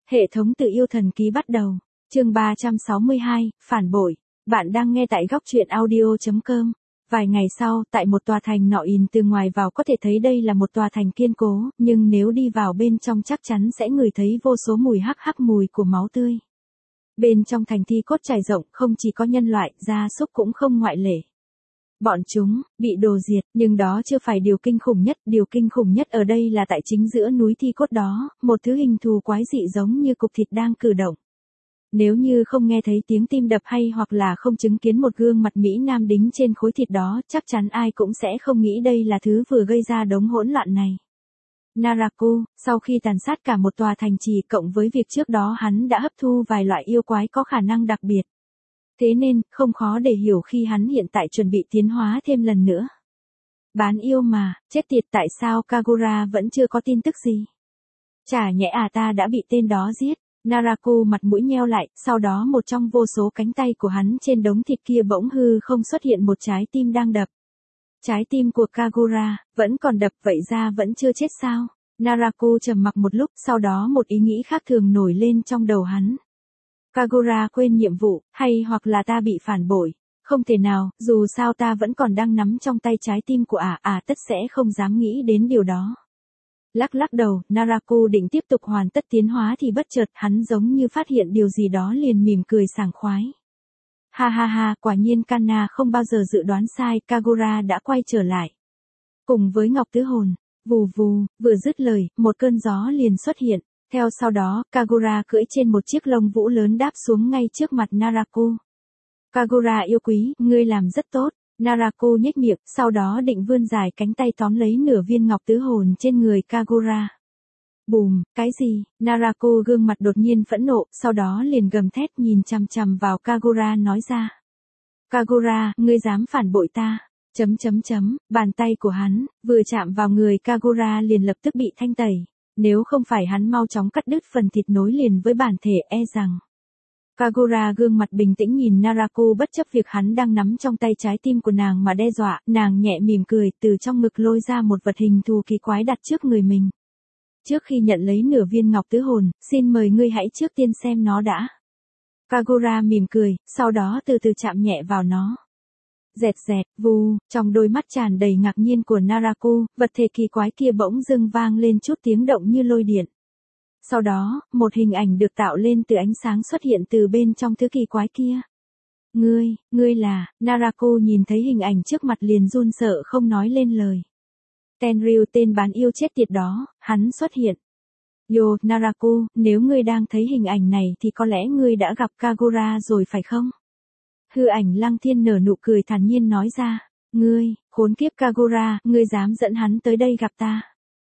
Hệ thống tự yêu thần ký bắt đầu. Chương 362, phản bội. Bạn đang nghe tại góc truyện audio.com. Vài ngày sau, tại một tòa thành nọ in từ ngoài vào có thể thấy đây là một tòa thành kiên cố, nhưng nếu đi vào bên trong chắc chắn sẽ ngửi thấy vô số mùi hắc hắc mùi của máu tươi. Bên trong thành thi cốt trải rộng, không chỉ có nhân loại, gia súc cũng không ngoại lệ. Bọn chúng bị đồ diệt, nhưng đó chưa phải điều kinh khủng nhất ở đây là tại chính giữa núi thi cốt đó, một thứ hình thù quái dị giống như cục thịt đang cử động. Nếu như không nghe thấy tiếng tim đập hay hoặc là không chứng kiến một gương mặt Mỹ Nam đính trên khối thịt đó, chắc chắn ai cũng sẽ không nghĩ đây là thứ vừa gây ra đống hỗn loạn này. Naraku, sau khi tàn sát cả một tòa thành trì cộng với việc trước đó hắn đã hấp thu vài loại yêu quái có khả năng đặc biệt. Thế nên, không khó để hiểu khi hắn hiện tại chuẩn bị tiến hóa thêm lần nữa. Bán yêu mà, chết tiệt, tại sao Kagura vẫn chưa có tin tức gì? Chả nhẽ ta đã bị tên đó giết. Naraku mặt mũi nheo lại, sau đó một trong vô số cánh tay của hắn trên đống thịt kia bỗng hư không xuất hiện một trái tim đang đập. Trái tim của Kagura, vẫn còn đập, vậy ra vẫn chưa chết sao? Naraku trầm mặc một lúc, sau đó một ý nghĩ khác thường nổi lên trong đầu hắn. Kagura quên nhiệm vụ, hay hoặc là ta bị phản bội? Không thể nào, dù sao ta vẫn còn đang nắm trong tay trái tim của tất sẽ không dám nghĩ đến điều đó. Lắc đầu, Naraku định tiếp tục hoàn tất tiến hóa thì bất chợt hắn giống như phát hiện điều gì đó liền mỉm cười sảng khoái. Ha, quả nhiên Kanna không bao giờ dự đoán sai, Kagura đã quay trở lại. Cùng với Ngọc Tứ Hồn, vù, vừa dứt lời, một cơn gió liền xuất hiện. Theo sau đó, Kagura cưỡi trên một chiếc lông vũ lớn đáp xuống ngay trước mặt Naraku. Kagura yêu quý, ngươi làm rất tốt. Naraku nhếch miệng, sau đó định vươn dài cánh tay tóm lấy nửa viên ngọc tứ hồn trên người Kagura. Bùm, cái gì? Naraku gương mặt đột nhiên phẫn nộ, sau đó liền gầm thét nhìn chằm chằm vào Kagura nói ra. Kagura, ngươi dám phản bội ta? Bàn tay của hắn, vừa chạm vào người Kagura liền lập tức bị thanh tẩy. Nếu không phải hắn mau chóng cắt đứt phần thịt nối liền với bản thể rằng. Kagura gương mặt bình tĩnh nhìn Naraku bất chấp việc hắn đang nắm trong tay trái tim của nàng mà đe dọa, nàng nhẹ mỉm cười từ trong ngực lôi ra một vật hình thù kỳ quái đặt trước người mình. Trước khi nhận lấy nửa viên ngọc tứ hồn, xin mời ngươi hãy trước tiên xem nó đã. Kagura mỉm cười, sau đó từ từ chạm nhẹ vào nó. Dẹt, vù, trong đôi mắt tràn đầy ngạc nhiên của Naraku, vật thể kỳ quái kia bỗng dưng vang lên chút tiếng động như lôi điện. Sau đó, một hình ảnh được tạo lên từ ánh sáng xuất hiện từ bên trong thứ kỳ quái kia. Ngươi là, Naraku nhìn thấy hình ảnh trước mặt liền run sợ không nói lên lời. Tenryu, tên bán yêu chết tiệt đó, hắn xuất hiện. Yo, Naraku, nếu ngươi đang thấy hình ảnh này thì có lẽ ngươi đã gặp Kagura rồi phải không? Hư ảnh Lăng Thiên nở nụ cười thản nhiên nói ra. Ngươi, khốn kiếp Kagura, ngươi dám dẫn hắn tới đây gặp ta.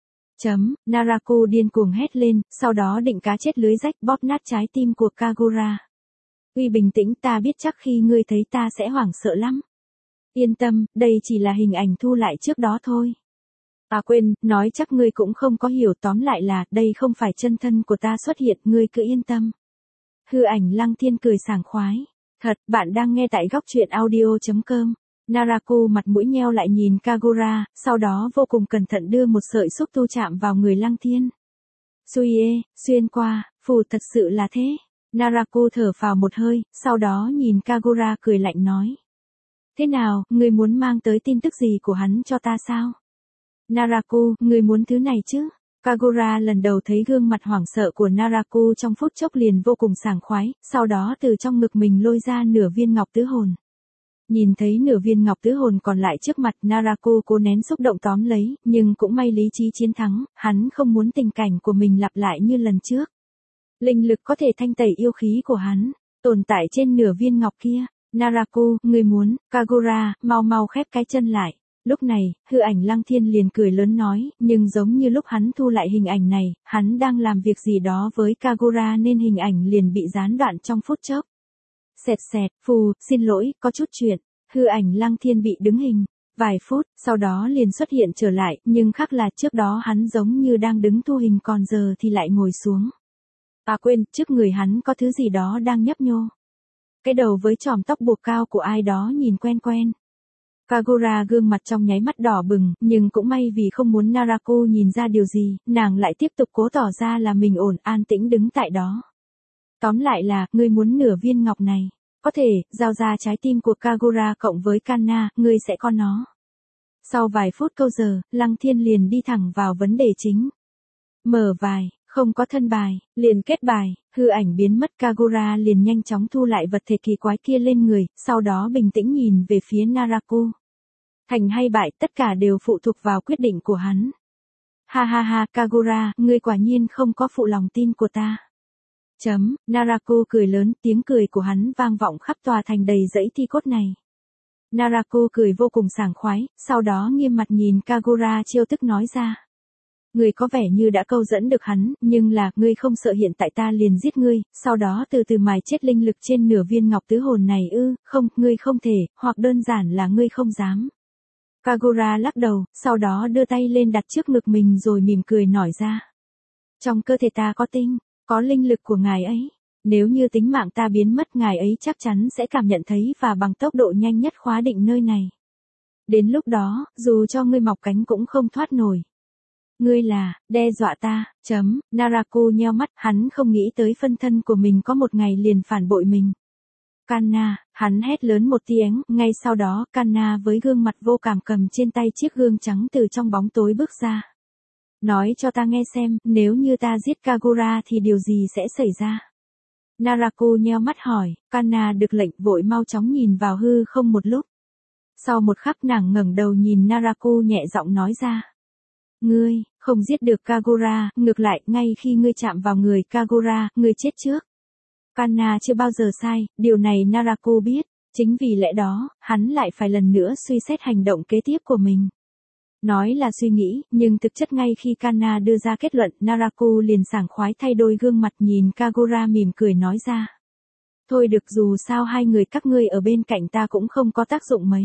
Naraku điên cuồng hét lên, sau đó định cá chết lưới rách bóp nát trái tim của Kagura. Uy bình tĩnh, ta biết chắc khi ngươi thấy ta sẽ hoảng sợ lắm. Yên tâm, đây chỉ là hình ảnh thu lại trước đó thôi. Quên, nói chắc ngươi cũng không có hiểu, tóm lại là, đây không phải chân thân của ta xuất hiện, ngươi cứ yên tâm. Hư ảnh Lăng Thiên cười sảng khoái. Thật, bạn đang nghe tại góc truyện audio.com. Naraku mặt mũi nheo lại nhìn Kagura, sau đó vô cùng cẩn thận đưa một sợi xúc tu chạm vào người Lăng Thiên. Xuyên qua, phù, thật sự là thế. Naraku thở phào một hơi, sau đó nhìn Kagura cười lạnh nói. Thế nào, ngươi muốn mang tới tin tức gì của hắn cho ta sao? Naraku, ngươi muốn thứ này chứ? Kagura lần đầu thấy gương mặt hoảng sợ của Naraku trong phút chốc liền vô cùng sảng khoái, sau đó từ trong ngực mình lôi ra nửa viên ngọc tứ hồn. Nhìn thấy nửa viên ngọc tứ hồn còn lại trước mặt, Naraku cố nén xúc động tóm lấy, nhưng cũng may lý trí chiến thắng, hắn không muốn tình cảnh của mình lặp lại như lần trước. Linh lực có thể thanh tẩy yêu khí của hắn, tồn tại trên nửa viên ngọc kia. Naraku, ngươi muốn, Kagura, mau khép cái chân lại. Lúc này, hư ảnh Lăng Thiên liền cười lớn nói, nhưng giống như lúc hắn thu lại hình ảnh này, hắn đang làm việc gì đó với Kagura nên hình ảnh liền bị gián đoạn trong phút chốc. Phù, xin lỗi, có chút chuyện. Hư ảnh Lăng Thiên bị đứng hình. Vài phút, sau đó liền xuất hiện trở lại, nhưng khác là trước đó hắn giống như đang đứng thu hình còn giờ thì lại ngồi xuống. Quên, trước người hắn có thứ gì đó đang nhấp nhô. Cái đầu với chòm tóc buộc cao của ai đó nhìn quen. Kagura gương mặt trong nháy mắt đỏ bừng, nhưng cũng may vì không muốn Naraku nhìn ra điều gì, nàng lại tiếp tục cố tỏ ra là mình ổn an tĩnh đứng tại đó. Tóm lại là, ngươi muốn nửa viên ngọc này. Có thể, giao ra trái tim của Kagura cộng với Kanna, ngươi sẽ có nó. Sau vài phút câu giờ, Lăng Thiên liền đi thẳng vào vấn đề chính. Mở bài, không có thân bài, liền kết bài, hư ảnh biến mất. Kagura liền nhanh chóng thu lại vật thể kỳ quái kia lên người, sau đó bình tĩnh nhìn về phía Naraku. Thành hay bại tất cả đều phụ thuộc vào quyết định của hắn. Ha ha ha, Kagura, ngươi quả nhiên không có phụ lòng tin của ta. Naraku cười lớn, tiếng cười của hắn vang vọng khắp tòa thành đầy dãy thi cốt này. Naraku cười vô cùng sảng khoái, sau đó nghiêm mặt nhìn Kagura chiêu tức nói ra. Ngươi có vẻ như đã câu dẫn được hắn, nhưng là, ngươi không sợ hiện tại ta liền giết ngươi, sau đó từ từ mài chết linh lực trên nửa viên ngọc tứ hồn này ư? Không, ngươi không thể, hoặc đơn giản là ngươi không dám. Kagura lắc đầu, sau đó đưa tay lên đặt trước ngực mình rồi mỉm cười nói ra. Trong cơ thể ta có tinh, có linh lực của ngài ấy. Nếu như tính mạng ta biến mất, ngài ấy chắc chắn sẽ cảm nhận thấy và bằng tốc độ nhanh nhất khóa định nơi này. Đến lúc đó, dù cho ngươi mọc cánh cũng không thoát nổi. Ngươi là, đe dọa ta. Naraku nheo mắt, hắn không nghĩ tới phân thân của mình có một ngày liền phản bội mình. Kanna, hắn hét lớn một tiếng, ngay sau đó, Kanna với gương mặt vô cảm cầm trên tay chiếc gương trắng từ trong bóng tối bước ra. Nói cho ta nghe xem, nếu như ta giết Kagura thì điều gì sẽ xảy ra? Naraku nheo mắt hỏi, Kanna được lệnh vội mau chóng nhìn vào hư không một lúc. Sau một khắc nàng ngẩng đầu nhìn Naraku nhẹ giọng nói ra. Ngươi, không giết được Kagura, ngược lại, ngay khi ngươi chạm vào người Kagura, ngươi chết trước. Kanna chưa bao giờ sai, điều này Naraku biết, chính vì lẽ đó, hắn lại phải lần nữa suy xét hành động kế tiếp của mình. Nói là suy nghĩ, nhưng thực chất ngay khi Kanna đưa ra kết luận, Naraku liền sảng khoái thay đôi gương mặt nhìn Kagura mỉm cười nói ra. Thôi được, dù sao hai người các ngươi ở bên cạnh ta cũng không có tác dụng mấy.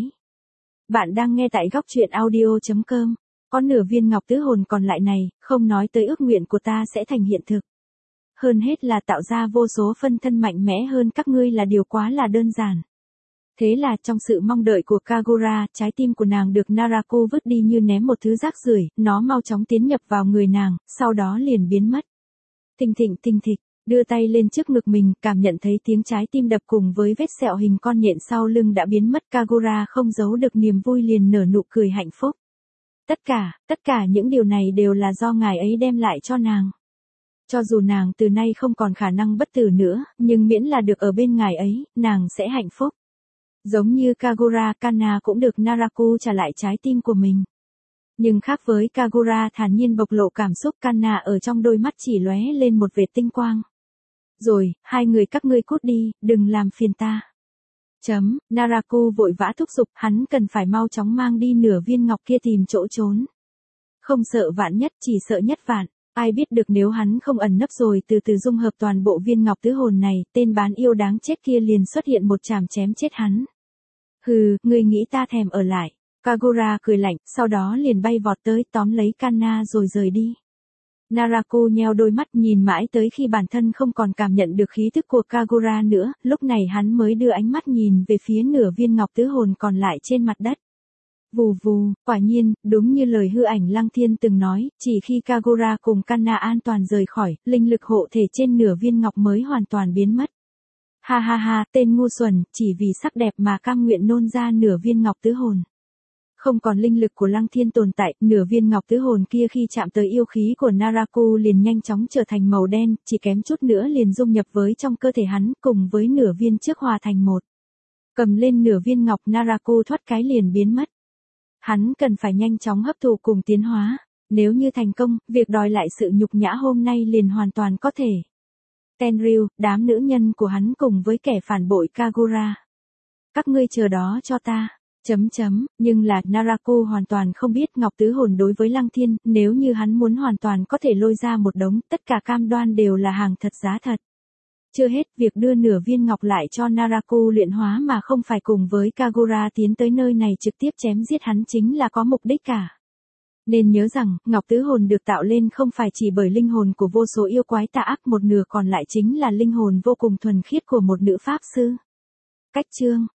Bạn đang nghe tại góc truyện audio.com. Có nửa viên ngọc tứ hồn còn lại này, không nói tới ước nguyện của ta sẽ thành hiện thực. Hơn hết là tạo ra vô số phân thân mạnh mẽ hơn các ngươi là điều quá là đơn giản. Thế là trong sự mong đợi của Kagura, trái tim của nàng được Naraku vứt đi như ném một thứ rác rưởi, nó mau chóng tiến nhập vào người nàng, sau đó liền biến mất. Thình thịch, đưa tay lên trước ngực mình, cảm nhận thấy tiếng trái tim đập cùng với vết sẹo hình con nhện sau lưng đã biến mất. Kagura không giấu được niềm vui liền nở nụ cười hạnh phúc. Tất cả những điều này đều là do ngài ấy đem lại cho nàng. Cho dù nàng từ nay không còn khả năng bất tử nữa, nhưng miễn là được ở bên ngài ấy, nàng sẽ hạnh phúc. Giống như Kagura, Kanna cũng được Naraku trả lại trái tim của mình. Nhưng khác với Kagura thản nhiên bộc lộ cảm xúc, Kanna ở trong đôi mắt chỉ lóe lên một vệt tinh quang. Rồi, hai người các ngươi cút đi, đừng làm phiền ta. Naraku vội vã thúc giục, hắn cần phải mau chóng mang đi nửa viên ngọc kia tìm chỗ trốn. Không sợ vạn nhất, chỉ sợ nhất vạn. Ai biết được nếu hắn không ẩn nấp rồi từ từ dung hợp toàn bộ viên ngọc tứ hồn này, tên bán yêu đáng chết kia liền xuất hiện một chảm chém chết hắn. Hừ, ngươi nghĩ ta thèm ở lại. Kagura cười lạnh, sau đó liền bay vọt tới tóm lấy Kanna rồi rời đi. Naraku nheo đôi mắt nhìn mãi tới khi bản thân không còn cảm nhận được khí thức của Kagura nữa, lúc này hắn mới đưa ánh mắt nhìn về phía nửa viên ngọc tứ hồn còn lại trên mặt đất. Vù vù, quả nhiên, đúng như lời hư ảnh Lăng Thiên từng nói, chỉ khi Kagura cùng Kanna an toàn rời khỏi, linh lực hộ thể trên nửa viên ngọc mới hoàn toàn biến mất. Ha ha ha, tên ngu xuẩn, chỉ vì sắc đẹp mà cam nguyện nôn ra nửa viên ngọc tứ hồn. Không còn linh lực của Lăng Thiên tồn tại, nửa viên ngọc tứ hồn kia khi chạm tới yêu khí của Naraku liền nhanh chóng trở thành màu đen, chỉ kém chút nữa liền dung nhập với trong cơ thể hắn, cùng với nửa viên trước hòa thành một. Cầm lên nửa viên ngọc, Naraku thoát cái liền biến mất. Hắn cần phải nhanh chóng hấp thụ cùng tiến hóa, nếu như thành công, việc đòi lại sự nhục nhã hôm nay liền hoàn toàn có thể. Tenryu, đám nữ nhân của hắn cùng với kẻ phản bội Kagura. Các ngươi chờ đó cho ta. Nhưng là, Naraku hoàn toàn không biết ngọc tứ hồn đối với Lăng Thiên, nếu như hắn muốn hoàn toàn có thể lôi ra một đống, tất cả cam đoan đều là hàng thật giá thật. Chưa hết, việc đưa nửa viên ngọc lại cho Naraku luyện hóa mà không phải cùng với Kagura tiến tới nơi này trực tiếp chém giết hắn chính là có mục đích cả. Nên nhớ rằng, ngọc tứ hồn được tạo lên không phải chỉ bởi linh hồn của vô số yêu quái tà ác, một nửa còn lại chính là linh hồn vô cùng thuần khiết của một nữ pháp sư. Cách chương